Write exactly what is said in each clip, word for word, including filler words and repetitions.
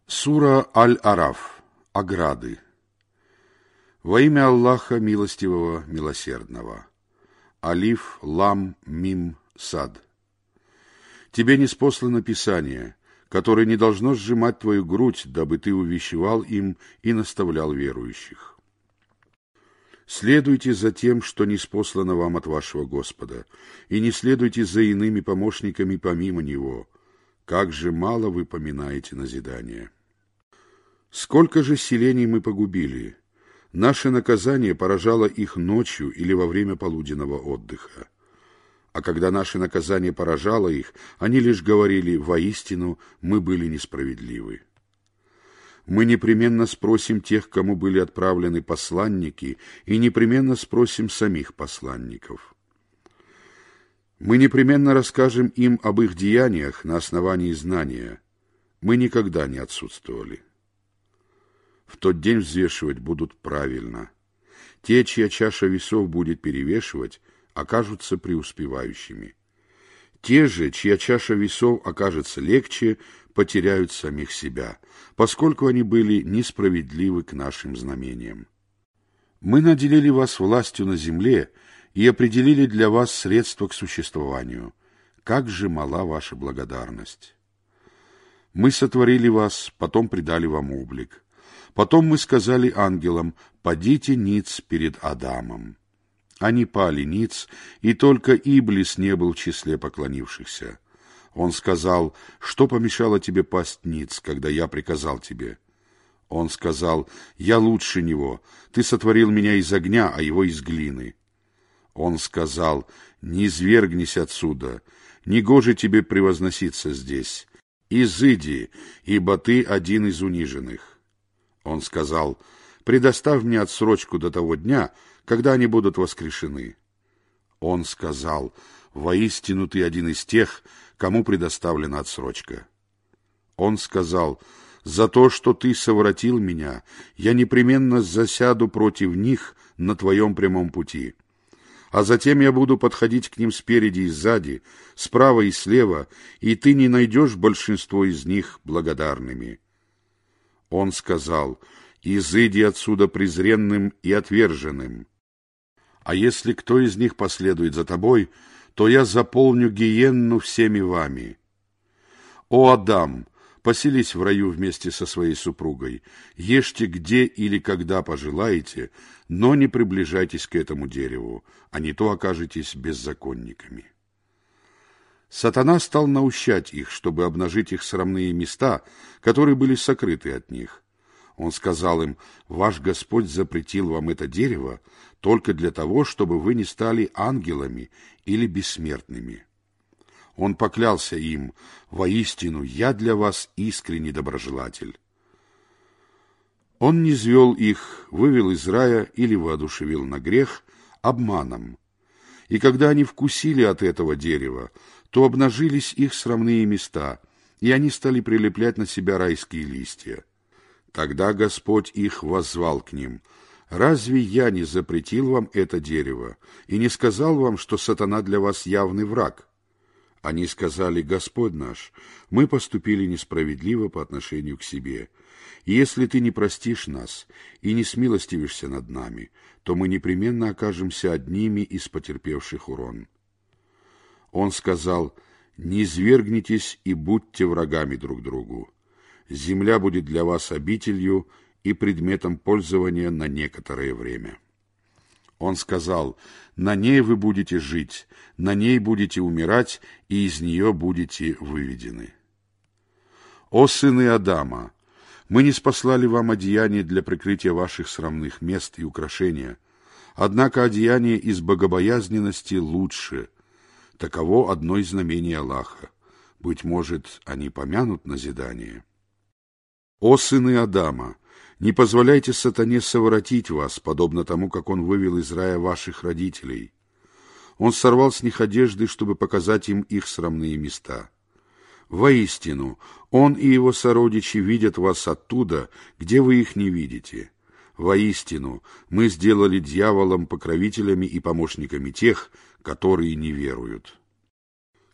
Сура Аль-Араф. Ограды. Во имя Аллаха Милостивого, Милосердного. Алиф, Лам, Мим, Сад. Тебе ниспослано Писание, которое не должно сжимать твою грудь, дабы ты увещевал им и наставлял верующих. Следуйте за тем, что ниспослано вам от вашего Господа, и не следуйте за иными помощниками помимо Него. Как же мало вы поминаете назидание. Сколько же селений мы погубили! Наше наказание поражало их ночью или во время полуденного отдыха. А когда наше наказание поражало их, они лишь говорили: «Воистину, мы были несправедливы». Мы непременно спросим тех, кому были отправлены посланники, и непременно спросим самих посланников. Мы непременно расскажем им об их деяниях на основании знания. Мы никогда не отсутствовали. В тот день взвешивать будут правильно. Те, чья чаша весов будет перевешивать, окажутся преуспевающими. Те же, чья чаша весов окажется легче, потеряют самих себя, поскольку они были несправедливы к нашим знамениям. Мы наделили вас властью на земле и определили для вас средства к существованию. Как же мала ваша благодарность! Мы сотворили вас, потом придали вам облик. Потом мы сказали ангелам: «Падите ниц перед Адамом». Они пали ниц, и только Иблис не был в числе поклонившихся. Он сказал: «Что помешало тебе пасть ниц, когда я приказал тебе?» Он сказал: «Я лучше него. Ты сотворил меня из огня, а его из глины». Он сказал: «Не извергнись отсюда, негоже тебе превозноситься здесь. Изыди, ибо ты один из униженных». Он сказал: «Предоставь мне отсрочку до того дня, когда они будут воскрешены». Он сказал: «Воистину ты один из тех, кому предоставлена отсрочка». Он сказал: «За то, что ты совратил меня, я непременно засяду против них на твоем прямом пути. А затем я буду подходить к ним спереди и сзади, справа и слева, и ты не найдешь большинство из них благодарными». Он сказал: «Изыди отсюда презренным и отверженным. А если кто из них последует за тобой, то я заполню гиенну всеми вами. О, Адам, поселись в раю вместе со своей супругой, ешьте где или когда пожелаете, но не приближайтесь к этому дереву, а не то окажетесь беззаконниками». Сатана стал наущать их, чтобы обнажить их срамные места, которые были сокрыты от них. Он сказал им: «Ваш Господь запретил вам это дерево только для того, чтобы вы не стали ангелами или бессмертными». Он поклялся им: «Воистину, я для вас искренний доброжелатель». Он низвел их, вывел из рая или воодушевил на грех обманом. И когда они вкусили от этого дерева, то обнажились их срамные места, и они стали прилеплять на себя райские листья. Тогда Господь их воззвал к ним: «Разве я не запретил вам это дерево и не сказал вам, что сатана для вас явный враг?» Они сказали: «Господь наш, мы поступили несправедливо по отношению к себе. И если ты не простишь нас и не смилостивишься над нами, то мы непременно окажемся одними из потерпевших урон». Он сказал: «Не извергнитесь и будьте врагами друг другу. Земля будет для вас обителью и предметом пользования на некоторое время». Он сказал: «На ней вы будете жить, на ней будете умирать, и из нее будете выведены». О сыны Адама, мы ниспослали вам одеяние для прикрытия ваших срамных мест и украшения, однако одеяние из богобоязненности лучше. Таково одно из знамений Аллаха. Быть может, они помянут назидание. О сыны Адама, не позволяйте сатане совратить вас, подобно тому, как он вывел из рая ваших родителей. Он сорвал с них одежды, чтобы показать им их срамные места. Воистину, он и его сородичи видят вас оттуда, где вы их не видите. Воистину, мы сделали дьяволом покровителями и помощниками тех, которые не веруют.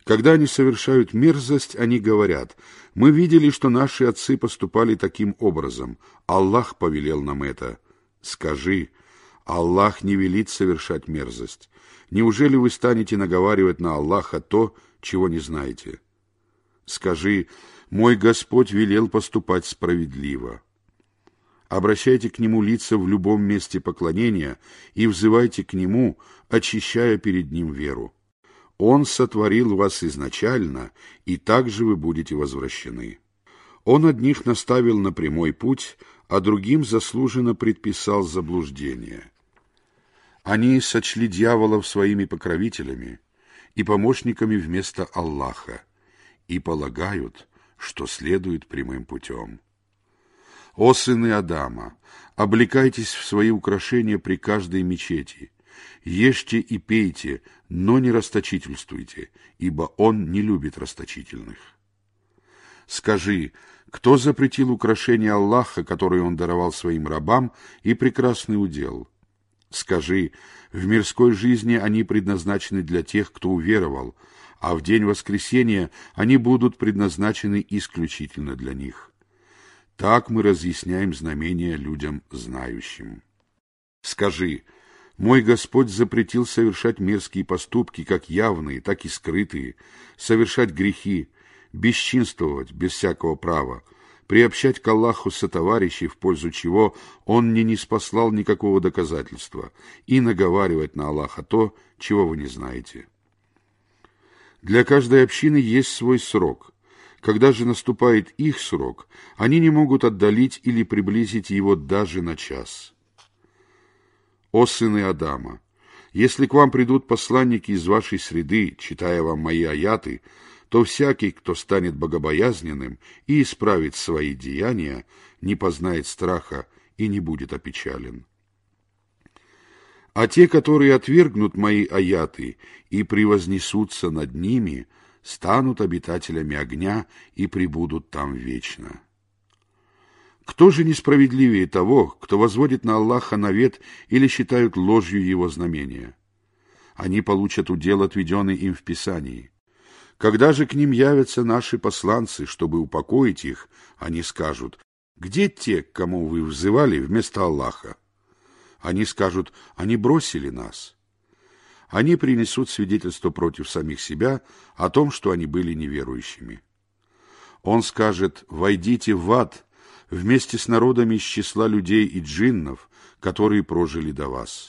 Когда они совершают мерзость, они говорят: «Мы видели, что наши отцы поступали таким образом. Аллах повелел нам это». Скажи: Аллах не велит совершать мерзость. Неужели вы станете наговаривать на Аллаха то, чего не знаете? Скажи: мой Господь велел поступать справедливо. Обращайте к Нему лица в любом месте поклонения и взывайте к Нему, очищая перед Ним веру. Он сотворил вас изначально, и также вы будете возвращены. Он одних наставил на прямой путь, а другим заслуженно предписал заблуждение. Они сочли дьяволов своими покровителями и помощниками вместо Аллаха и полагают, что следуют прямым путем. О сыны Адама, облекайтесь в свои украшения при каждой мечети, ешьте и пейте, но не расточительствуйте, ибо Он не любит расточительных. Скажи: кто запретил украшения Аллаха, которые Он даровал своим рабам, и прекрасный удел? Скажи: в мирской жизни они предназначены для тех, кто уверовал, а в день воскресения они будут предназначены исключительно для них. Так мы разъясняем знамения людям знающим. Скажи: мой Господь запретил совершать мерзкие поступки, как явные, так и скрытые, совершать грехи, бесчинствовать без всякого права, приобщать к Аллаху сотоварищей, в пользу чего Он не ниспослал никакого доказательства, и наговаривать на Аллаха то, чего вы не знаете. Для каждой общины есть свой срок. Когда же наступает их срок, они не могут отдалить или приблизить его даже на час. О сыны Адама, если к вам придут посланники из вашей среды, читая вам мои аяты, то всякий, кто станет богобоязненным и исправит свои деяния, не познает страха и не будет опечален. А те, которые отвергнут мои аяты и превознесутся над ними, станут обитателями огня и пребудут там вечно. Кто же несправедливее того, кто возводит на Аллаха навет или считают ложью его знамения? Они получат удел, отведенный им в Писании. Когда же к ним явятся наши посланцы, чтобы упокоить их, они скажут: где те, к кому вы взывали вместо Аллаха? Они скажут: они бросили нас. Они принесут свидетельство против самих себя о том, что они были неверующими. Он скажет: войдите в ад вместе с народами из числа людей и джиннов, которые прожили до вас.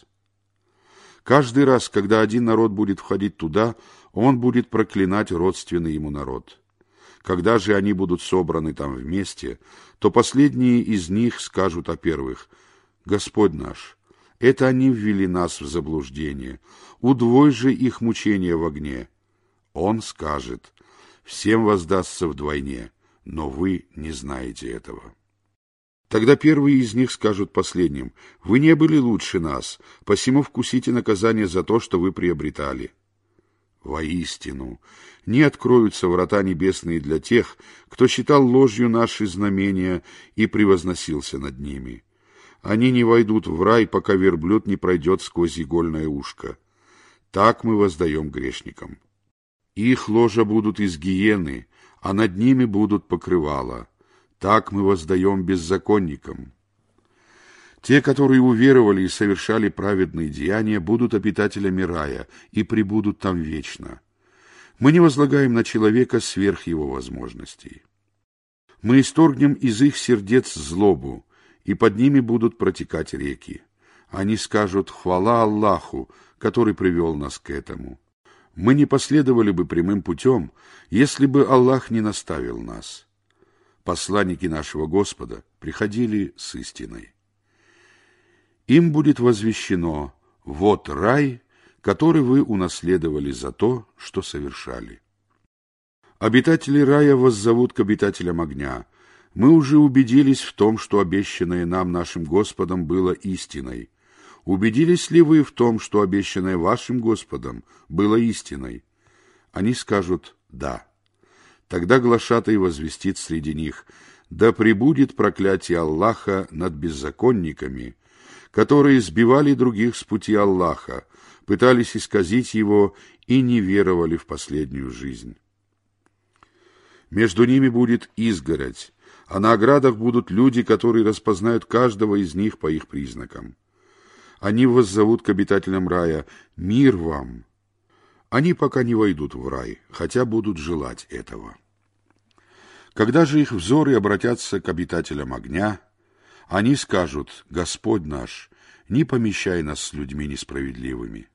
Каждый раз, когда один народ будет входить туда, он будет проклинать родственный ему народ. Когда же они будут собраны там вместе, то последние из них скажут о первых: Господь наш, это они ввели нас в заблуждение, удвой же их мучения в огне. Он скажет: всем воздастся вдвойне, но вы не знаете этого. Тогда первые из них скажут последним: вы не были лучше нас, посему вкусите наказание за то, что вы приобретали. Воистину, не откроются врата небесные для тех, кто считал ложью наши знамения и превозносился над ними. Они не войдут в рай, пока верблюд не пройдет сквозь игольное ушко. Так мы воздаем грешникам. Их ложа будут из гиены, а над ними будут покрывала. Так мы воздаем беззаконникам. Те, которые уверовали и совершали праведные деяния, будут обитателями рая и пребудут там вечно. Мы не возлагаем на человека сверх его возможностей. Мы исторгнем из их сердец злобу, и под ними будут протекать реки. Они скажут: хвала Аллаху, который привел нас к этому. Мы не последовали бы прямым путем, если бы Аллах не наставил нас. Посланники нашего Господа приходили с истиной. Им будет возвещено: вот рай, который вы унаследовали за то, что совершали. Обитатели рая воззовут к обитателям огня: мы уже убедились в том, что обещанное нам нашим Господом было истиной. Убедились ли вы в том, что обещанное вашим Господом было истиной? Они скажут: да. Тогда глашатай возвестит среди них: да пребудет проклятие Аллаха над беззаконниками, которые сбивали других с пути Аллаха, пытались исказить его и не веровали в последнюю жизнь. Между ними будет изгородь, а на оградах будут люди, которые распознают каждого из них по их признакам. Они воззовут к обитателям рая: «Мир вам!» Они пока не войдут в рай, хотя будут желать этого. Когда же их взоры обратятся к обитателям огня, они скажут: «Господь наш, не помещай нас с людьми несправедливыми».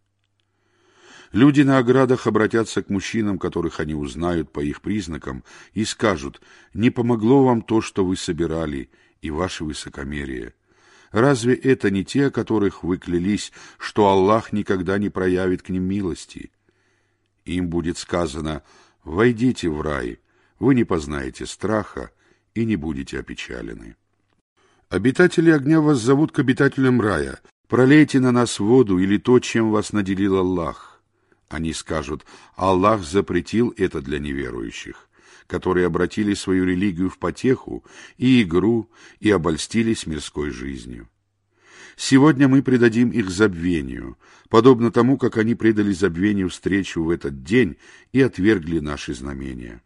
Люди на оградах обратятся к мужчинам, которых они узнают по их признакам, и скажут: «Не помогло вам то, что вы собирали, и ваше высокомерие. Разве это не те, о которых вы клялись, что Аллах никогда не проявит к ним милости?» Им будет сказано: «Войдите в рай, вы не познаете страха и не будете опечалены». Обитатели огня воззовут к обитателям рая: «Пролейте на нас воду или то, чем вас наделил Аллах». Они скажут: «Аллах запретил это для неверующих, которые обратили свою религию в потеху и игру и обольстились мирской жизнью. Сегодня мы предадим их забвению, подобно тому, как они предали забвению встречу в этот день и отвергли наши знамения.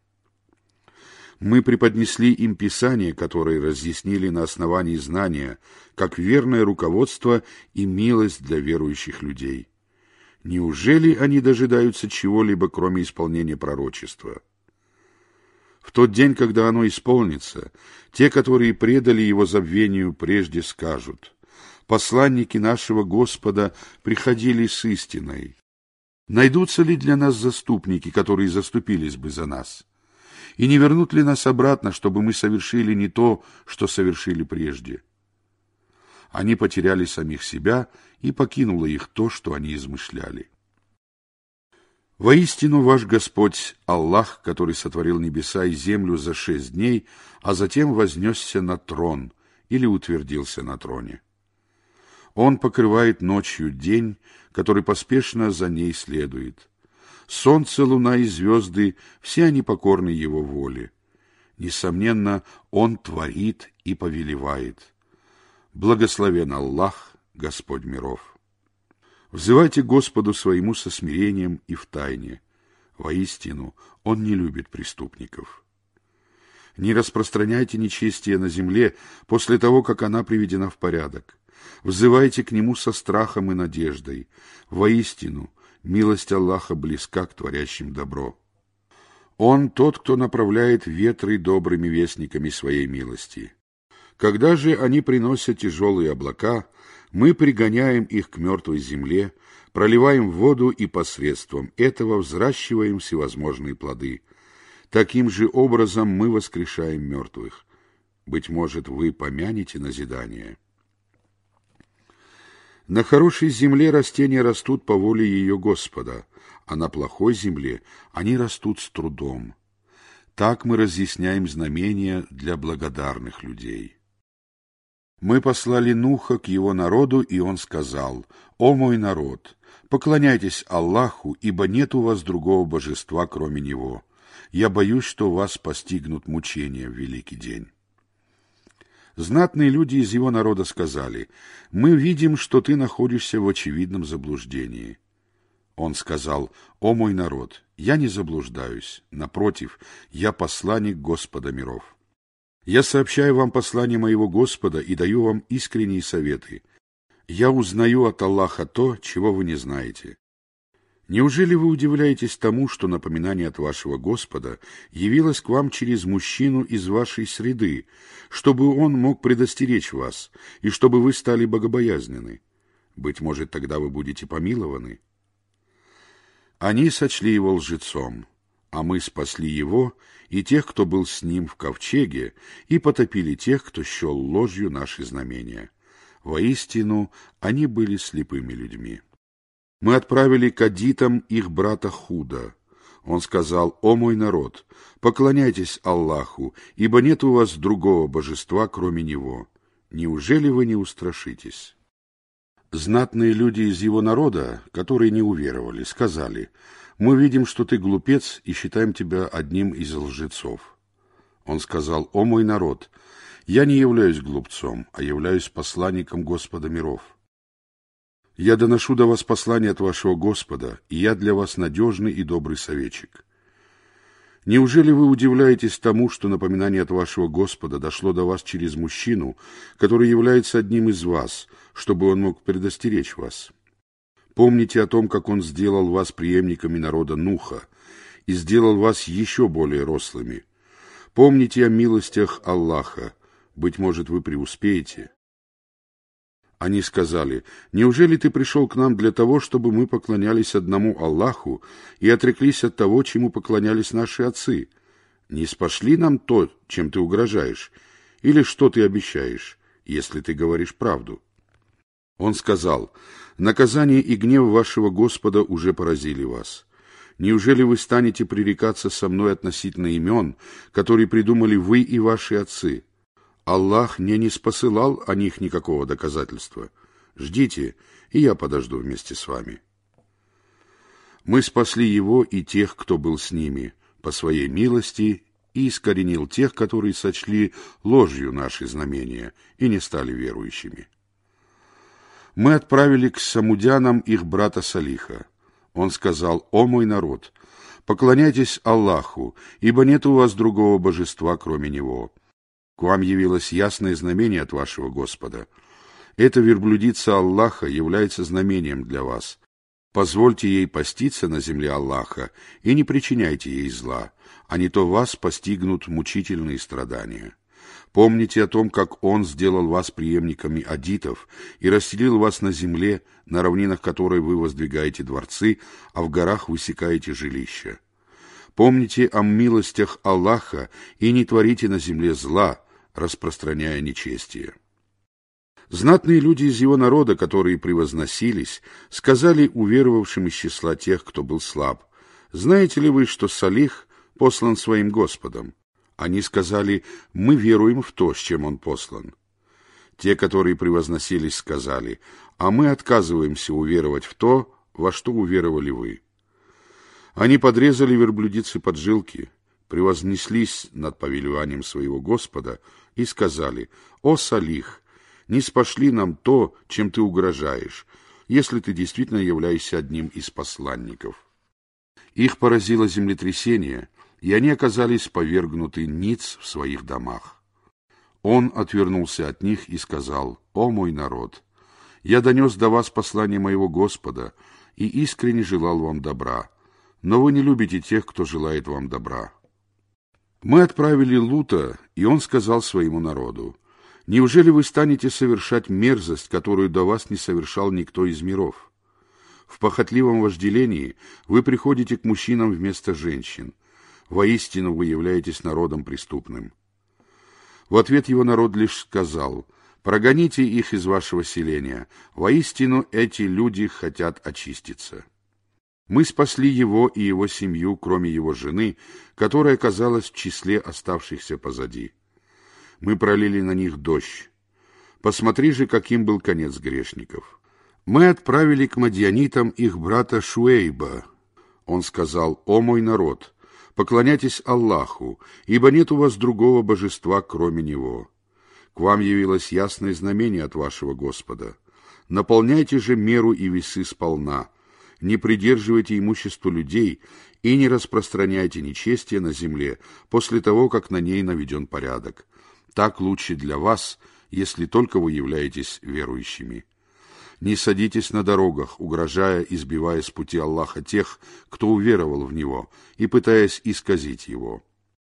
Мы преподнесли им Писание, которое разъяснили на основании знания, как верное руководство и милость для верующих людей. Неужели они дожидаются чего-либо, кроме исполнения пророчества? В тот день, когда оно исполнится, те, которые предали его забвению, прежде скажут: «Посланники нашего Господа приходили с истиной. Найдутся ли для нас заступники, которые заступились бы за нас? И не вернут ли нас обратно, чтобы мы совершили не то, что совершили прежде?» Они потеряли самих себя, и покинуло их то, что они измышляли. Воистину, ваш Господь Аллах, который сотворил небеса и землю за шесть дней, а затем вознесся на трон или утвердился на троне. Он покрывает ночью день, который поспешно за ней следует. Солнце, луна и звезды — все они покорны его воле. Несомненно, он творит и повелевает. Благословен Аллах, Господь миров. Взывайте к Господу своему со смирением и втайне. Воистину, Он не любит преступников. Не распространяйте нечестие на земле после того, как она приведена в порядок. Взывайте к Нему со страхом и надеждой. Воистину, милость Аллаха близка к творящим добро. Он тот, кто направляет ветры добрыми вестниками своей милости. Когда же они приносят тяжелые облака, мы пригоняем их к мертвой земле, проливаем воду и посредством этого взращиваем всевозможные плоды. Таким же образом мы воскрешаем мертвых. Быть может, вы помянете назидание. На хорошей земле растения растут по воле ее Господа, а на плохой земле они растут с трудом. Так мы разъясняем знамения для благодарных людей. Мы послали Нуха к его народу, и он сказал: «О мой народ, поклоняйтесь Аллаху, ибо нет у вас другого божества, кроме Него. Я боюсь, что вас постигнут мучения в великий день». Знатные люди из его народа сказали: «Мы видим, что ты находишься в очевидном заблуждении». Он сказал: «О мой народ, я не заблуждаюсь, напротив, я посланник Господа миров. Я сообщаю вам послание моего Господа и даю вам искренние советы. Я узнаю от Аллаха то, чего вы не знаете. Неужели вы удивляетесь тому, что напоминание от вашего Господа явилось к вам через мужчину из вашей среды, чтобы он мог предостеречь вас, и чтобы вы стали богобоязненны? Быть может, тогда вы будете помилованы?» Они сочли его лжецом, а мы спасли его и тех, кто был с ним в ковчеге, и потопили тех, кто счел ложью наши знамения. Воистину, они были слепыми людьми. Мы отправили к адитам их брата Худа. Он сказал: «О мой народ, поклоняйтесь Аллаху, ибо нет у вас другого божества, кроме Него. Неужели вы не устрашитесь?» Знатные люди из его народа, которые не уверовали, сказали: «Мы видим, что ты глупец, и считаем тебя одним из лжецов». Он сказал: «О мой народ, я не являюсь глупцом, а являюсь посланником Господа миров. Я доношу до вас послание от вашего Господа, и я для вас надежный и добрый советчик. Неужели вы удивляетесь тому, что напоминание от вашего Господа дошло до вас через мужчину, который является одним из вас, чтобы он мог предостеречь вас? Помните о том, как он сделал вас преемниками народа Нуха и сделал вас еще более рослыми. Помните о милостях Аллаха, быть может, вы преуспеете. Они сказали: «Неужели ты пришел к нам для того, чтобы мы поклонялись одному Аллаху и отреклись от того, чему поклонялись наши отцы? Не спошли нам то, чем ты угрожаешь, или что ты обещаешь, если ты говоришь правду?» Он сказал: «Наказание и гнев вашего Господа уже поразили вас. Неужели вы станете пререкаться со мной относительно имен, которые придумали вы и ваши отцы? Аллах не ниспосылал о них никакого доказательства. Ждите, и я подожду вместе с вами». Мы спасли его и тех, кто был с ними, по своей милости, и искоренил тех, которые сочли ложью наши знамения и не стали верующими. Мы отправили к самудянам их брата Салиха. Он сказал: «О мой народ, поклоняйтесь Аллаху, ибо нет у вас другого божества, кроме Него. К вам явилось ясное знамение от вашего Господа. Эта верблюдица Аллаха является знамением для вас. Позвольте ей поститься на земле Аллаха и не причиняйте ей зла, а не то вас постигнут мучительные страдания. Помните о том, как Он сделал вас преемниками адитов и расселил вас на земле, на равнинах которой вы воздвигаете дворцы, а в горах высекаете жилища. Помните о милостях Аллаха и не творите на земле зла, распространяя нечестие». Знатные люди из его народа, которые превозносились, сказали уверовавшим из числа тех, кто был слаб: «Знаете ли вы, что Салих послан своим Господом?» Они сказали: «Мы веруем в то, с чем он послан». Те, которые превозносились, сказали: «А мы отказываемся уверовать в то, во что уверовали вы». Они подрезали верблюдицы поджилки, превознеслись над повелеванием своего Господа и сказали: «О, Салих, не спошли нам то, чем ты угрожаешь, если ты действительно являешься одним из посланников». Их поразило землетрясение, и они оказались повергнуты ниц в своих домах. Он отвернулся от них и сказал: «О мой народ, я донес до вас послание моего Господа и искренне желал вам добра, но вы не любите тех, кто желает вам добра». Мы отправили Лута, и он сказал своему народу: «Неужели вы станете совершать мерзость, которую до вас не совершал никто из миров? В похотливом вожделении вы приходите к мужчинам вместо женщин. Воистину вы являетесь народом преступным». В ответ его народ лишь сказал: «Прогоните их из вашего селения. Воистину эти люди хотят очиститься». Мы спасли его и его семью, кроме его жены, которая оказалась в числе оставшихся позади. Мы пролили на них дождь. Посмотри же, каким был конец грешников. Мы отправили к мадьянитам их брата Шуэйба. Он сказал: «О мой народ, поклоняйтесь Аллаху, ибо нет у вас другого божества, кроме Него. К вам явилось ясное знамение от вашего Господа. Наполняйте же меру и весы сполна, не придерживайте имущество людей и не распространяйте нечестие на земле после того, как на ней наведен порядок. Так лучше для вас, если только вы являетесь верующими. Не садитесь на дорогах, угрожая и сбивая с пути Аллаха тех, кто уверовал в Него, и пытаясь исказить Его.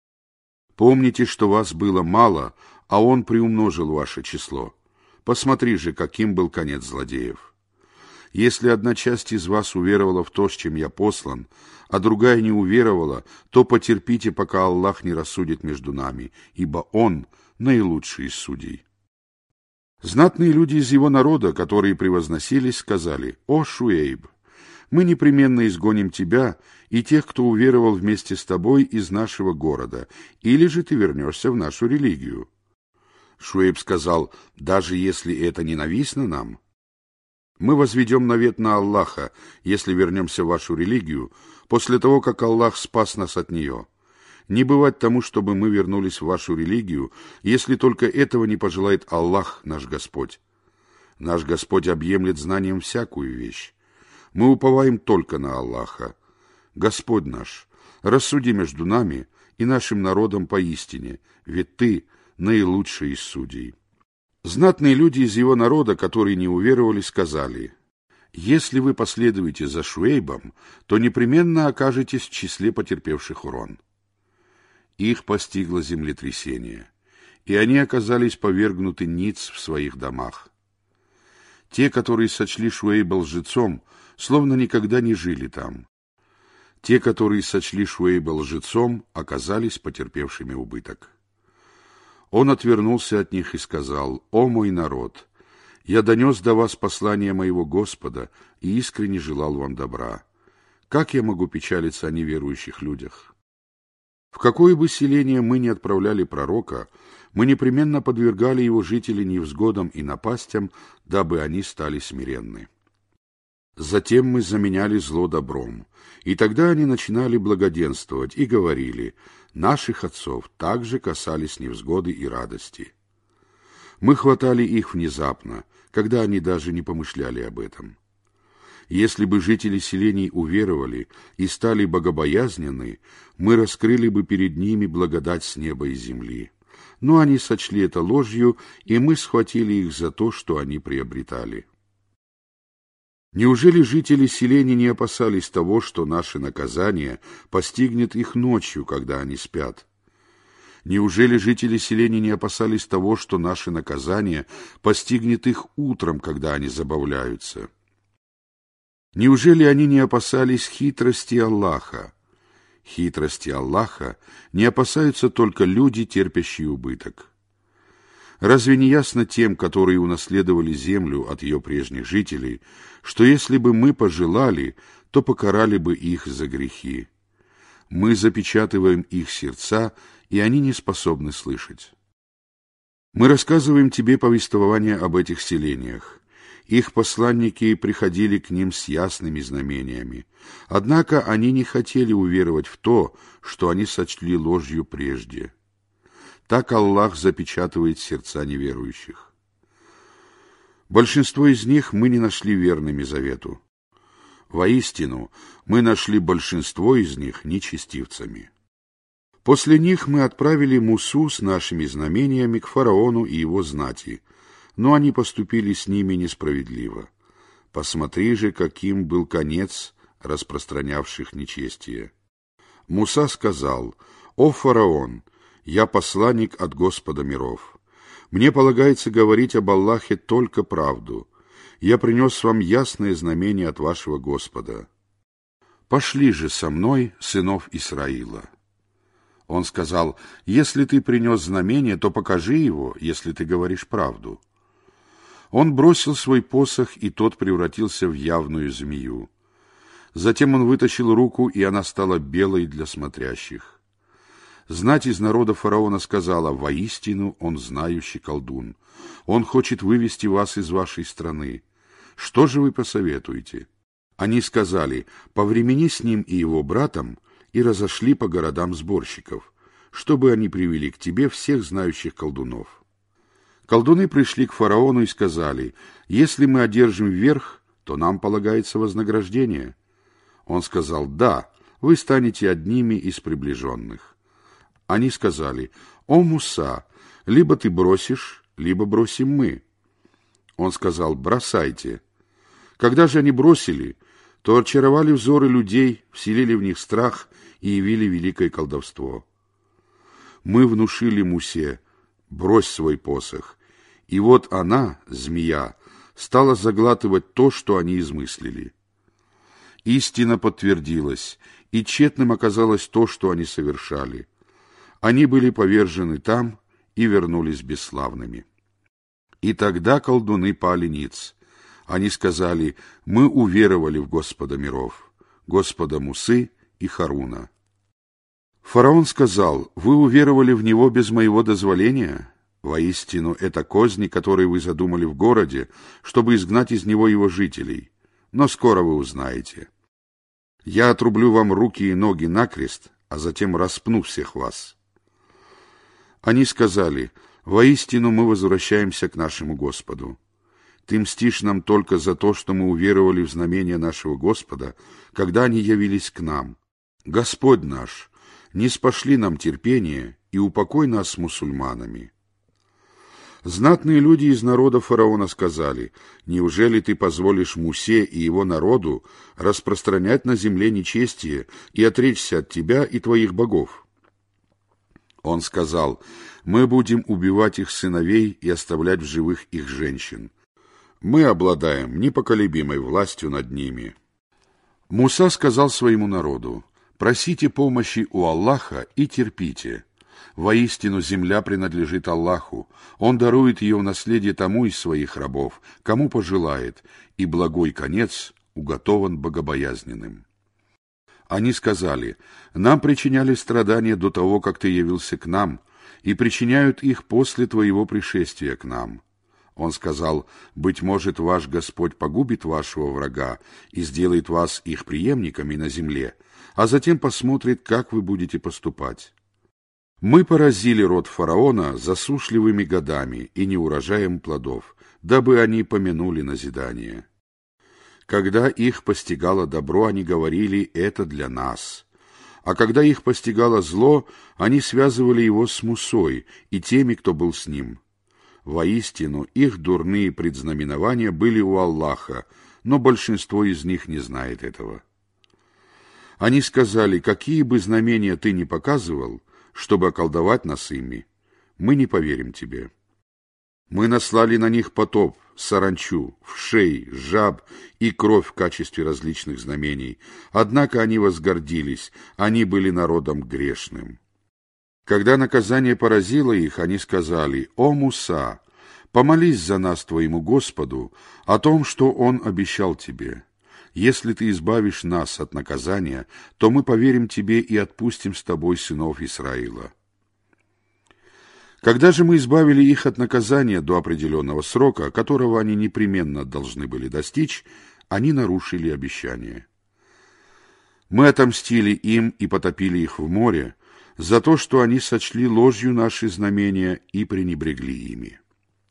Помните, что вас было мало, а Он приумножил ваше число. Посмотри же, каким был конец злодеев. Если одна часть из вас уверовала в то, с чем я послан, а другая не уверовала, то потерпите, пока Аллах не рассудит между нами, ибо Он наилучший из судей». Знатные люди из его народа, которые превозносились, сказали: «О, Шуэйб, мы непременно изгоним тебя и тех, кто уверовал вместе с тобой, из нашего города, или же ты вернешься в нашу религию». Шуэйб сказал: «Даже если это ненавистно нам, мы возведем навет на Аллаха, если вернемся в вашу религию, после того, как Аллах спас нас от нее. Не бывать тому, чтобы мы вернулись в вашу религию, если только этого не пожелает Аллах, наш Господь. Наш Господь объемлет знанием всякую вещь. Мы уповаем только на Аллаха. Господь наш, рассуди между нами и нашим народом поистине, ведь Ты наилучший из судей». Знатные люди из его народа, которые не уверовали, сказали: «Если вы последуете за Шуэйбом, то непременно окажетесь в числе потерпевших урон». Их постигло землетрясение, и они оказались повергнуты ниц в своих домах. Те, которые сочли Шуэйба лжецом, словно никогда не жили там. Те, которые сочли Шуэйба лжецом, оказались потерпевшими убыток. Он отвернулся от них и сказал: «О мой народ! Я донес до вас послание моего Господа и искренне желал вам добра. Как я могу печалиться о неверующих людях? В какое бы селение мы ни отправляли пророка, мы непременно подвергали его жителей невзгодам и напастям, дабы они стали смиренны. Затем мы заменяли зло добром, и тогда они начинали благоденствовать и говорили: наших отцов также касались невзгоды и радости. Мы хватали их внезапно, когда они даже не помышляли об этом. Если бы жители селений уверовали и стали богобоязненны, мы раскрыли бы перед ними благодать с неба и земли. Но они сочли это ложью, и мы схватили их за то, что они приобретали. Неужели жители селений не опасались того, что наше наказание постигнет их ночью, когда они спят? Неужели жители селений не опасались того, что наше наказание постигнет их утром, когда они забавляются? Неужели они не опасались хитрости Аллаха? Хитрости Аллаха не опасаются только люди, терпящие убыток. Разве не ясно тем, которые унаследовали землю от ее прежних жителей, что если бы мы пожелали, то покарали бы их за грехи? Мы запечатываем их сердца, и они не способны слышать. Мы рассказываем тебе повествование об этих селениях. Их посланники приходили к ним с ясными знамениями, однако они не хотели уверовать в то, что они сочли ложью прежде. Так Аллах запечатывает сердца неверующих. Большинство из них мы не нашли верными завету. Воистину, мы нашли большинство из них нечестивцами. После них мы отправили Мусу с нашими знамениями к фараону и его знати, но они поступили с ними несправедливо. Посмотри же, каким был конец распространявших нечестие. Муса сказал: «О фараон, я посланник от Господа миров. Мне полагается говорить об Аллахе только правду. Я принес вам ясное знамение от вашего Господа. Пошли же со мной сынов Исраила». Он сказал: «Если ты принес знамение, то покажи его, если ты говоришь правду». Он бросил свой посох, и тот превратился в явную змею. Затем он вытащил руку, и она стала белой для смотрящих. Знать из народа фараона сказала: «Воистину он знающий колдун. Он хочет вывести вас из вашей страны. Что же вы посоветуете?» Они сказали: «Повремени с ним и его братом», и разошли по городам сборщиков, чтобы они привели к тебе всех знающих колдунов. Колдуны пришли к фараону и сказали: «Если мы одержим верх, то нам полагается вознаграждение». Он сказал: «Да, вы станете одними из приближенных». Они сказали: «О Муса, либо ты бросишь, либо бросим мы». Он сказал: «Бросайте». Когда же они бросили, то очаровали взоры людей, вселили в них страх и явили великое колдовство. Мы внушили Мусе: «Брось свой посох». И вот она, змея, стала заглатывать то, что они измыслили. Истина подтвердилась, и тщетным оказалось то, что они совершали. Они были повержены там и вернулись бесславными. И тогда колдуны пали ниц. Они сказали: «Мы уверовали в Господа миров, Господа Мусы и Харуна». Фараон сказал: «Вы уверовали в него без моего дозволения? Воистину, это козни, которые вы задумали в городе, чтобы изгнать из него его жителей. Но скоро вы узнаете. Я отрублю вам руки и ноги накрест, а затем распну всех вас». Они сказали: «Воистину мы возвращаемся к нашему Господу. Ты мстишь нам только за то, что мы уверовали в знамение нашего Господа, когда они явились к нам. Господь наш, не спошли нам терпение и упокой нас с мусульманами». Знатные люди из народа фараона сказали: «Неужели ты позволишь Мусе и его народу распространять на земле нечестие и отречься от тебя и твоих богов?» Он сказал: «Мы будем убивать их сыновей и оставлять в живых их женщин. Мы обладаем непоколебимой властью над ними». Муса сказал своему народу: «Просите помощи у Аллаха и терпите. Воистину земля принадлежит Аллаху, Он дарует ее в наследие тому из своих рабов, кому пожелает, и благой конец уготован богобоязненным». Они сказали: «Нам причиняли страдания до того, как ты явился к нам, и причиняют их после твоего пришествия к нам». Он сказал: «Быть может, ваш Господь погубит вашего врага и сделает вас их преемниками на земле, а затем посмотрит, как вы будете поступать». Мы поразили род фараона засушливыми годами и неурожаем плодов, дабы они помянули назидание. Когда их постигало добро, они говорили: «Это для нас». А когда их постигало зло, они связывали его с Мусой и теми, кто был с ним. Воистину, их дурные предзнаменования были у Аллаха, но большинство из них не знает этого. Они сказали: «Какие бы знамения ты ни показывал, чтобы околдовать нас ими, мы не поверим тебе». Мы наслали на них потоп, саранчу, вшей, жаб и кровь в качестве различных знамений, однако они возгордились, они были народом грешным. Когда наказание поразило их, они сказали: «О Муса, помолись за нас твоему Господу о том, что Он обещал тебе. Если ты избавишь нас от наказания, то мы поверим тебе и отпустим с тобой сынов Исраила». Когда же мы избавили их от наказания до определенного срока, которого они непременно должны были достичь, они нарушили обещание. Мы отомстили им и потопили их в море за то, что они сочли ложью наши знамения и пренебрегли ими.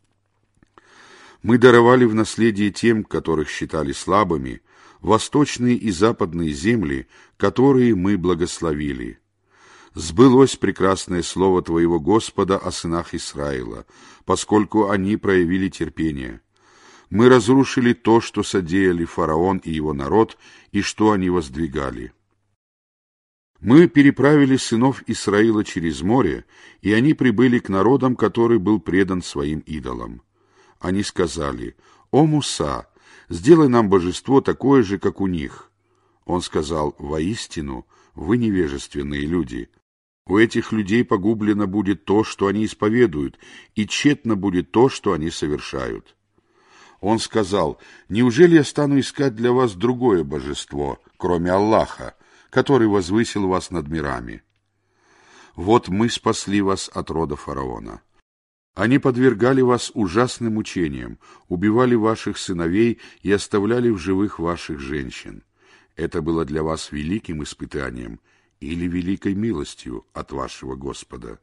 Мы даровали в наследие тем, которых считали слабыми, восточные и западные земли, которые мы благословили. Сбылось прекрасное слово твоего Господа о сынах Исраила, поскольку они проявили терпение. Мы разрушили то, что содеяли фараон и его народ, и что они воздвигали. Мы переправили сынов Исраила через море, и они прибыли к народам, который был предан своим идолам. Они сказали: «О Муса, сделай нам божество такое же, как у них». Он сказал: «Воистину, вы невежественные люди. У этих людей погублено будет то, что они исповедуют, и тщетно будет то, что они совершают». Он сказал: «Неужели я стану искать для вас другое божество, кроме Аллаха, который возвысил вас над мирами? Вот мы спасли вас от рода фараона. Они подвергали вас ужасным мучениям, убивали ваших сыновей и оставляли в живых ваших женщин. Это было для вас великим испытанием или великой милостью от вашего Господа».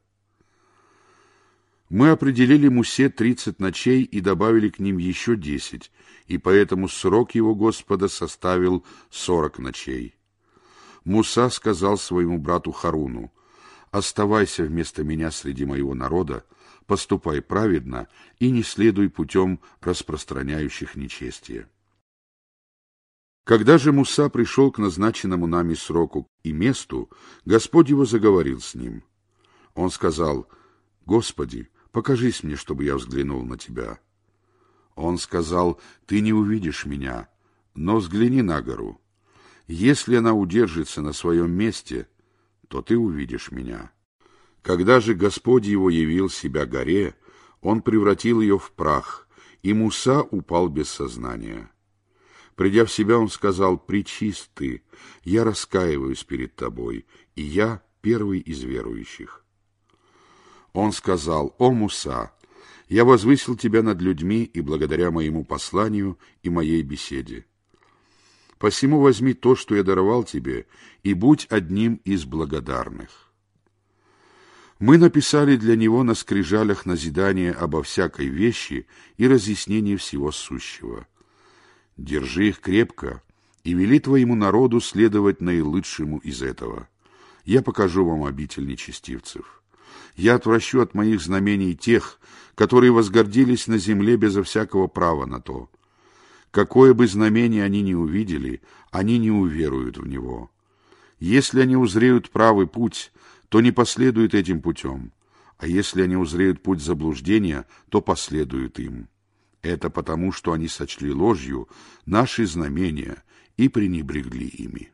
Мы определили Мусе тридцать ночей и добавили к ним еще десять, и поэтому срок его Господа составил сорок ночей. Муса сказал своему брату Харуну: «Оставайся вместо меня среди моего народа, поступай праведно и не следуй путем распространяющих нечестие». Когда же Муса пришел к назначенному нами сроку и месту, Господь его заговорил с ним. Он сказал: «Господи, покажись мне, чтобы я взглянул на тебя». Он сказал: «Ты не увидишь меня, но взгляни на гору. Если она удержится на своем месте, то ты увидишь меня». Когда же Господь его явил себя горе, он превратил ее в прах, и Муса упал без сознания. Придя в себя, он сказал: «Пречист ты, я раскаиваюсь перед тобой, и я первый из верующих». Он сказал: «О Муса, я возвысил тебя над людьми и благодаря моему посланию и моей беседе. Посему возьми то, что я даровал тебе, и будь одним из благодарных». Мы написали для него на скрижалях назидание обо всякой вещи и разъяснение всего сущего. Держи их крепко и вели твоему народу следовать наилучшему из этого. Я покажу вам обитель нечестивцев. Я отвращу от моих знамений тех, которые возгордились на земле безо всякого права на то. Какое бы знамение они ни увидели, они не уверуют в него. Если они узреют правый путь, то не последуют этим путем, а если они узреют путь заблуждения, то последуют им. Это потому, что они сочли ложью наши знамения и пренебрегли ими.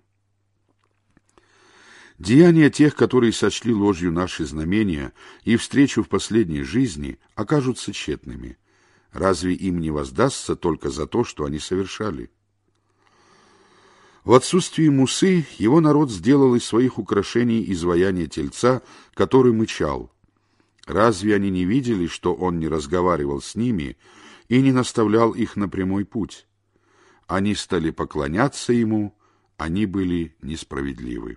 Деяния тех, которые сочли ложью наши знамения и встречу в последней жизни, окажутся тщетными. Разве им не воздастся только за то, что они совершали? В отсутствие Мусы его народ сделал из своих украшений изваяние тельца, который мычал. Разве они не видели, что он не разговаривал с ними и не наставлял их на прямой путь? Они стали поклоняться ему, они были несправедливы.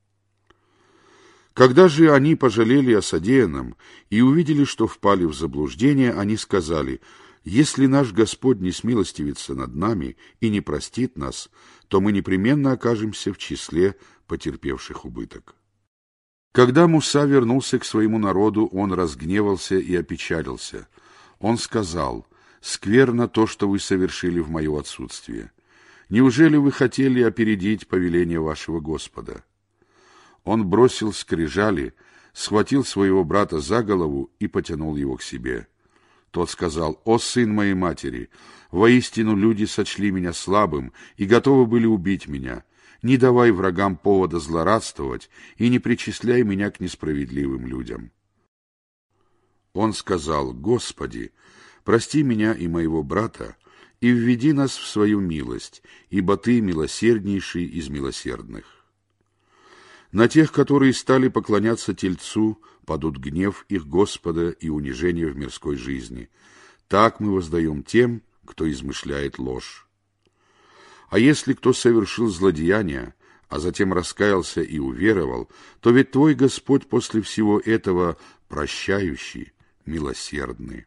Когда же они пожалели о содеянном и увидели, что впали в заблуждение, они сказали: «Если наш Господь не смилостивится над нами и не простит нас, то мы непременно окажемся в числе потерпевших убыток». Когда Муса вернулся к своему народу, он разгневался и опечалился. Он сказал: «Скверно то, что вы совершили в мое отсутствие. Неужели вы хотели опередить повеление вашего Господа?» Он бросил скрижали, схватил своего брата за голову и потянул его к себе. Тот сказал: «О, сын моей матери, воистину люди сочли меня слабым и готовы были убить меня. Не давай врагам повода злорадствовать и не причисляй меня к несправедливым людям». Он сказал: «Господи, прости меня и моего брата и введи нас в свою милость, ибо Ты милосерднейший из милосердных». На тех, которые стали поклоняться Тельцу, падут гнев их Господа и унижение в мирской жизни. Так мы воздаем тем, кто измышляет ложь. А если кто совершил злодеяние, а затем раскаялся и уверовал, то ведь Твой Господь после всего этого прощающий, милосердный.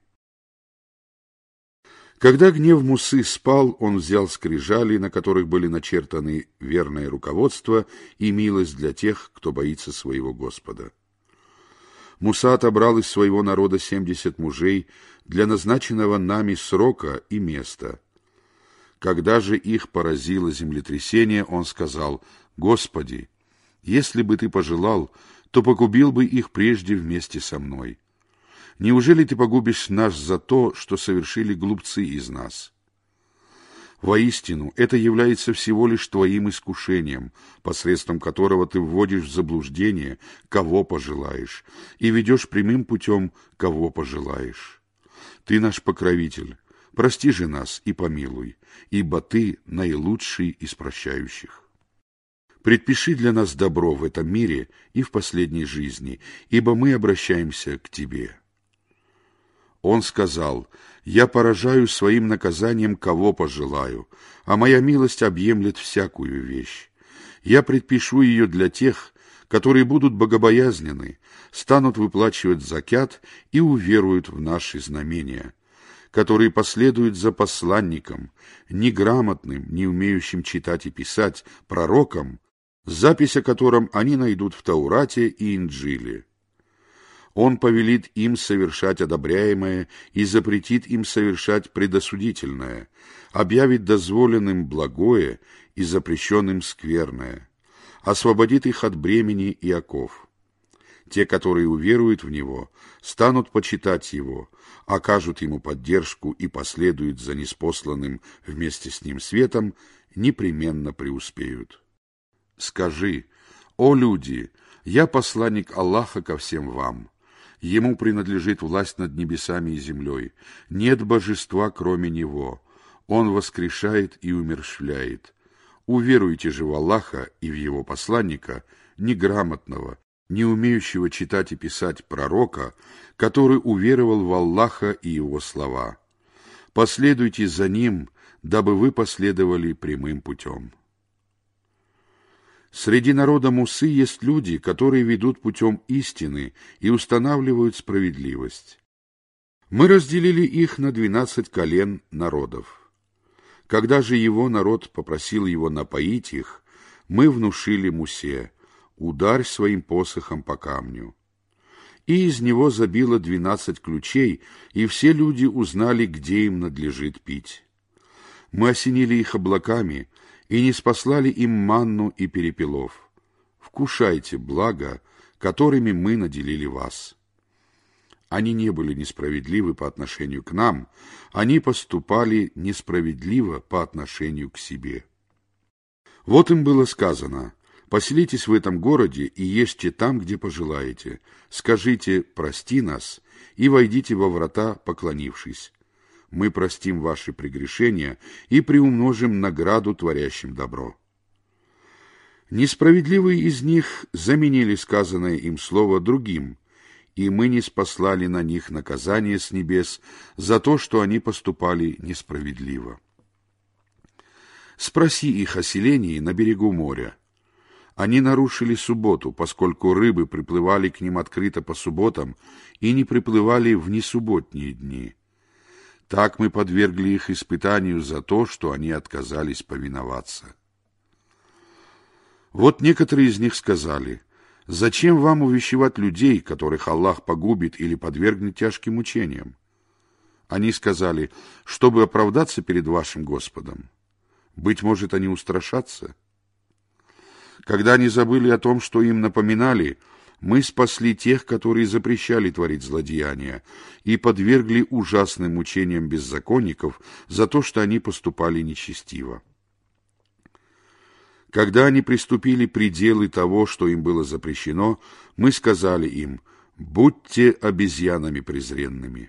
Когда гнев Мусы спал, он взял скрижали, на которых были начертаны верное руководство и милость для тех, кто боится своего Господа. Муса отобрал из своего народа семьдесят мужей для назначенного нами срока и места. Когда же их поразило землетрясение, он сказал: «Господи, если бы Ты пожелал, то погубил бы их прежде вместе со мной. Неужели Ты погубишь нас за то, что совершили глупцы из нас? Воистину, это является всего лишь Твоим искушением, посредством которого Ты вводишь в заблуждение, кого пожелаешь, и ведешь прямым путем, кого пожелаешь. Ты наш покровитель, прости же нас и помилуй, ибо Ты наилучший из прощающих. Предпиши для нас добро в этом мире и в последней жизни, ибо мы обращаемся к Тебе». Он сказал: «Я поражаю своим наказанием, кого пожелаю, а моя милость объемлет всякую вещь. Я предпишу ее для тех, которые будут богобоязнены, станут выплачивать закят и уверуют в наши знамения, которые последуют за посланником, неграмотным, не умеющим читать и писать, пророком, запись о котором они найдут в Таурате и Инджиле. Он повелит им совершать одобряемое и запретит им совершать предосудительное, объявит дозволенным благое и запрещенным скверное, освободит их от бремени и оков. Те, которые уверуют в Него, станут почитать Его, окажут Ему поддержку и последуют за ниспосланным вместе с Ним светом, непременно преуспеют. Скажи: «О люди, я посланник Аллаха ко всем вам. Ему принадлежит власть над небесами и землей. Нет божества, кроме Него. Он воскрешает и умерщвляет. Уверуйте же в Аллаха и в Его посланника, неграмотного, не умеющего читать и писать пророка, который уверовал в Аллаха и Его слова. Последуйте за Ним, дабы вы последовали прямым путем». Среди народа Мусы есть люди, которые ведут путем истины и устанавливают справедливость. Мы разделили их на двенадцать колен народов. Когда же его народ попросил его напоить их, мы внушили Мусе: ударь своим посохом по камню. И из него забило двенадцать ключей, и все люди узнали, где им надлежит пить. Мы осенили их облаками и ниспослали им манну и перепелов. Вкушайте благо, которыми мы наделили вас. Они не были несправедливы по отношению к нам, они поступали несправедливо по отношению к себе. Вот им было сказано: поселитесь в этом городе и ешьте там, где пожелаете. Скажите: прости нас, и войдите во врата, поклонившись. Мы простим ваши прегрешения и приумножим награду творящим добро. Несправедливые из них заменили сказанное им слово другим, и мы ниспослали на них наказание с небес за то, что они поступали несправедливо. Спроси их о селении на берегу моря. Они нарушили субботу, поскольку рыбы приплывали к ним открыто по субботам и не приплывали в несубботние дни. Так мы подвергли их испытанию за то, что они отказались повиноваться. Вот некоторые из них сказали: зачем вам увещевать людей, которых Аллах погубит или подвергнет тяжким мучениям? Они сказали: чтобы оправдаться перед вашим Господом. Быть может, они устрашатся? Когда они забыли о том, что им напоминали, мы спасли тех, которые запрещали творить злодеяния, и подвергли ужасным мучениям беззаконников за то, что они поступали нечестиво. Когда они приступили пределы того, что им было запрещено, мы сказали им: будьте обезьянами презренными.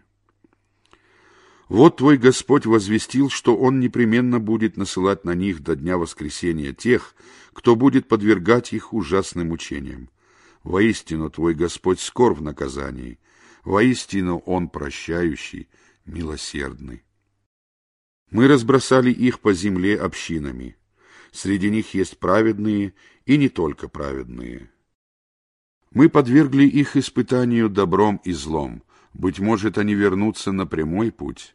Вот твой Господь возвестил, что Он непременно будет насылать на них до дня воскресения тех, кто будет подвергать их ужасным мучениям. Воистину, твой Господь скор в наказании, воистину Он прощающий, милосердный. Мы разбросали их по земле общинами. Среди них есть праведные и не только праведные. Мы подвергли их испытанию добром и злом. Быть может, они вернутся на прямой путь.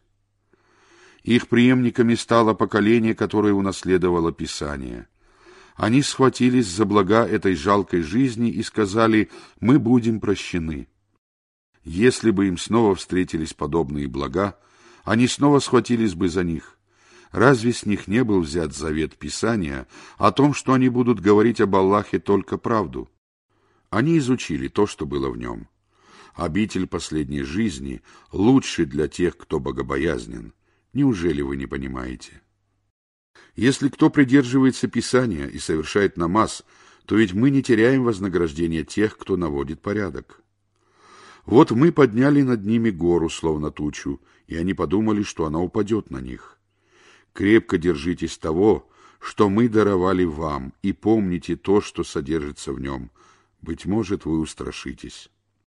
Их преемниками стало поколение, которое унаследовало Писание. Они схватились за блага этой жалкой жизни и сказали: мы будем прощены. Если бы им снова встретились подобные блага, они снова схватились бы за них. Разве с них не был взят завет Писания о том, что они будут говорить об Аллахе только правду? Они изучили то, что было в нем. Обитель последней жизни лучше для тех, кто богобоязнен. Неужели вы не понимаете? Если кто придерживается Писания и совершает намаз, то ведь мы не теряем вознаграждения тех, кто наводит порядок. Вот мы подняли над ними гору, словно тучу, и они подумали, что она упадет на них. Крепко держитесь того, что мы даровали вам, и помните то, что содержится в нем. Быть может, вы устрашитесь.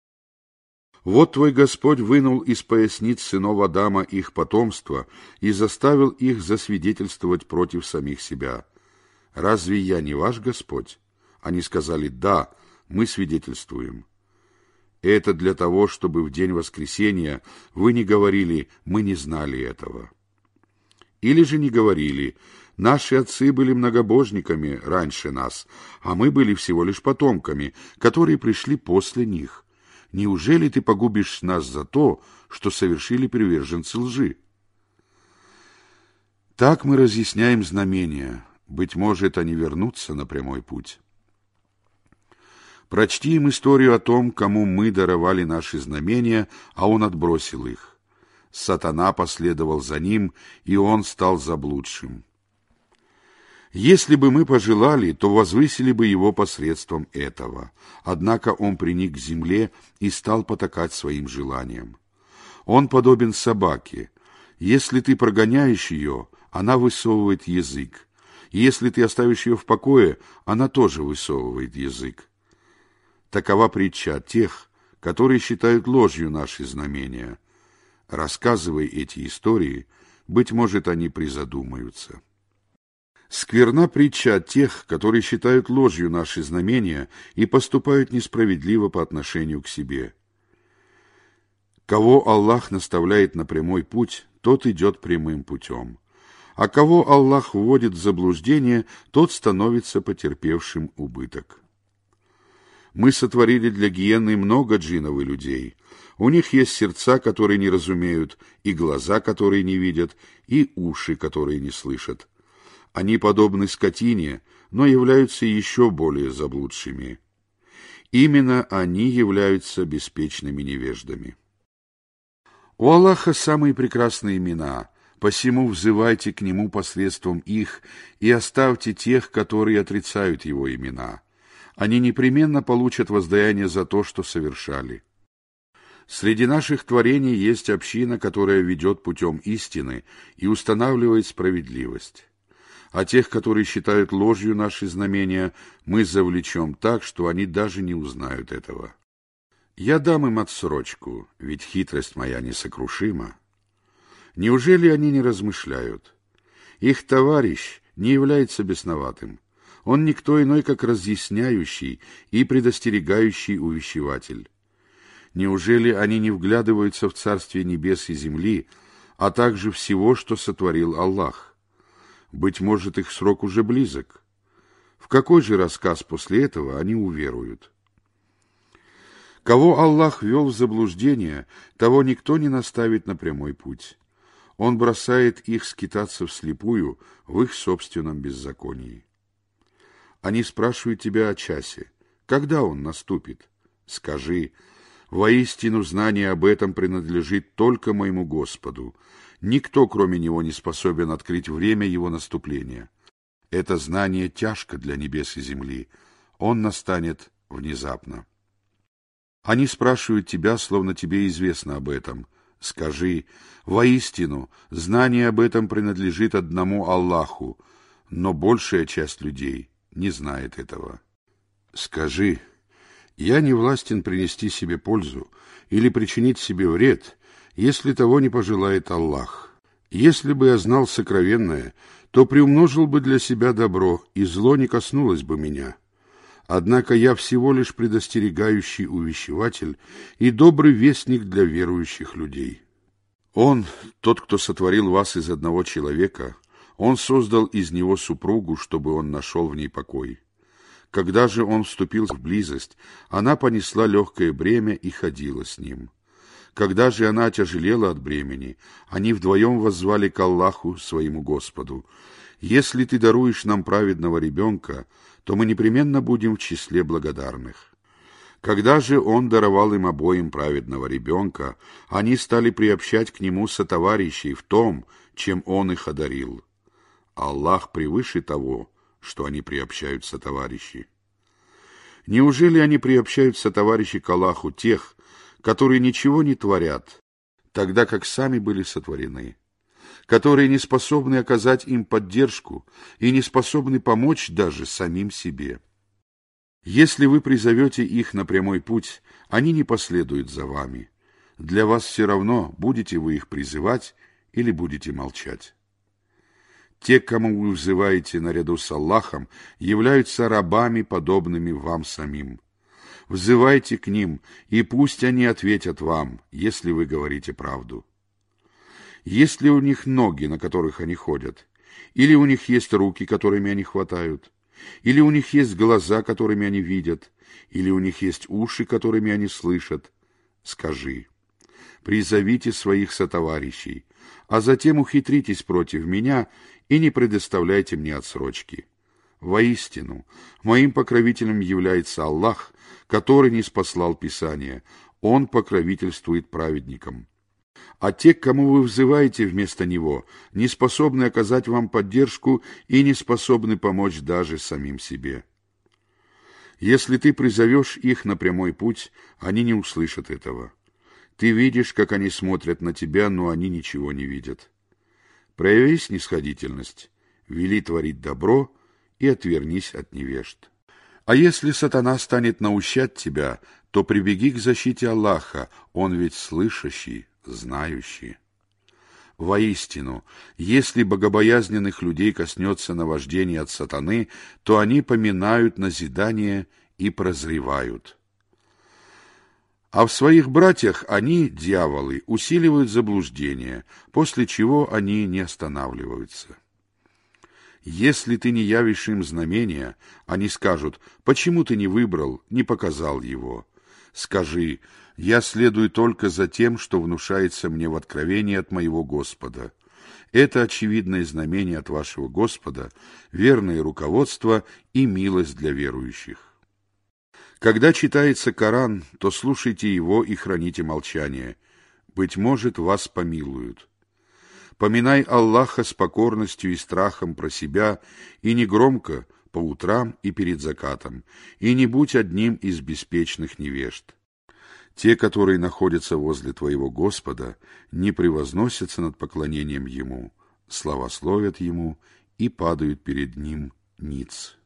Вот твой Господь вынул из поясниц сынов Адама их потомство и заставил их засвидетельствовать против самих себя. Разве я не ваш Господь? Они сказали: да, мы свидетельствуем. Это для того, чтобы в день воскресения вы не говорили: мы не знали этого. Или же не говорили: наши отцы были многобожниками раньше нас, а мы были всего лишь потомками, которые пришли после них. Неужели ты погубишь нас за то, что совершили приверженцы лжи? Так мы разъясняем знамения. Быть может, они вернутся на прямой путь. Прочти им историю о том, кому мы даровали наши знамения, а он отбросил их. Сатана последовал за ним, и он стал заблудшим. Если бы мы пожелали, то возвысили бы его посредством этого. Однако он приник к земле и стал потакать своим желаниям. Он подобен собаке. Если ты прогоняешь ее, она высовывает язык. Если ты оставишь ее в покое, она тоже высовывает язык. Такова притча от тех, которые считают ложью наши знамения. Рассказывая эти истории, быть может, они призадумаются. Скверна притча о тех, которые считают ложью наши знамения и поступают несправедливо по отношению к себе. Кого Аллах наставляет на прямой путь, тот идет прямым путем. А кого Аллах вводит в заблуждение, тот становится потерпевшим убыток. Мы сотворили для гиены много джиннов и людей. У них есть сердца, которые не разумеют, и глаза, которые не видят, и уши, которые не слышат. Они подобны скотине, но являются еще более заблудшими. Именно они являются беспечными невеждами. У Аллаха самые прекрасные имена, посему взывайте к Нему посредством их и оставьте тех, которые отрицают Его имена. Они непременно получат воздаяние за то, что совершали. Среди наших творений есть община, которая ведет путем истины и устанавливает справедливость. А тех, которые считают ложью наши знамения, мы завлечем так, что они даже не узнают этого. Я дам им отсрочку, ведь хитрость моя несокрушима. Неужели они не размышляют? Их товарищ не является бесноватым. Он никто иной, как разъясняющий и предостерегающий увещеватель. Неужели они не вглядываются в царствие небес и земли, а также всего, что сотворил Аллах? Быть может, их срок уже близок. В какой же рассказ после этого они уверуют? Кого Аллах ввел в заблуждение, того никто не наставит на прямой путь. Он бросает их скитаться вслепую в их собственном беззаконии. Они спрашивают тебя о часе. Когда он наступит? Скажи: воистину знание об этом принадлежит только моему Господу. Никто, кроме Него, не способен открыть время Его наступления. Это знание тяжко для небес и земли. Он настанет внезапно. Они спрашивают тебя, словно тебе известно об этом. Скажи: воистину, знание об этом принадлежит одному Аллаху, но большая часть людей не знает этого. Скажи: я не властен принести себе пользу или причинить себе вред, если того не пожелает Аллах. Если бы я знал сокровенное, то приумножил бы для себя добро, и зло не коснулось бы меня. Однако я всего лишь предостерегающий увещеватель и добрый вестник для верующих людей. Он, тот, кто сотворил вас из одного человека, Он создал из него супругу, чтобы он нашел в ней покой. Когда же он вступил в близость, она понесла легкое бремя и ходила с ним. Когда же она отяжелела от бремени, они вдвоем воззвали к Аллаху, своему Господу: «Если ты даруешь нам праведного ребенка, то мы непременно будем в числе благодарных». Когда же он даровал им обоим праведного ребенка, они стали приобщать к нему сотоварищей в том, чем он их одарил. Аллах превыше того, что они приобщают сотоварищи. Неужели они приобщают сотоварищи к Аллаху тех, которые ничего не творят, тогда как сами были сотворены, которые не способны оказать им поддержку и не способны помочь даже самим себе? Если вы призовете их на прямой путь, они не последуют за вами. Для вас все равно, будете вы их призывать или будете молчать. Те, кому вы взываете наряду с Аллахом, являются рабами, подобными вам самим. Взывайте к ним, и пусть они ответят вам, если вы говорите правду. Есть ли у них ноги, на которых они ходят? Или у них есть руки, которыми они хватают? Или у них есть глаза, которыми они видят? Или у них есть уши, которыми они слышат? Скажи: призовите своих сотоварищей, а затем ухитритесь против меня и не предоставляйте мне отсрочки. Воистину, моим покровителем является Аллах, который ниспослал Писание. Он покровительствует праведникам. А те, к кому вы взываете вместо Него, не способны оказать вам поддержку и не способны помочь даже самим себе. Если ты призовешь их на прямой путь, они не услышат этого. Ты видишь, как они смотрят на тебя, но они ничего не видят. Прояви снисходительность, вели творить добро и отвернись от невежд. А если сатана станет наущать тебя, то прибеги к защите Аллаха, он ведь слышащий, знающий. Воистину, если богобоязненных людей коснется наваждение от сатаны, то они поминают назидание и прозревают. А в своих братьях они, дьяволы, усиливают заблуждение, после чего они не останавливаются. Если ты не явишь им знамения, они скажут: «Почему ты не выбрал, не показал его?» Скажи: «Я следую только за тем, что внушается мне в откровении от моего Господа». Это очевидное знамение от вашего Господа, верное руководство и милость для верующих. Когда читается Коран, то слушайте его и храните молчание. Быть может, вас помилуют. Поминай Аллаха с покорностью и страхом про себя, и не громко, по утрам и перед закатом, и не будь одним из беспечных невежд. Те, которые находятся возле твоего Господа, не превозносятся над поклонением Ему, славословят Ему и падают перед Ним ниц.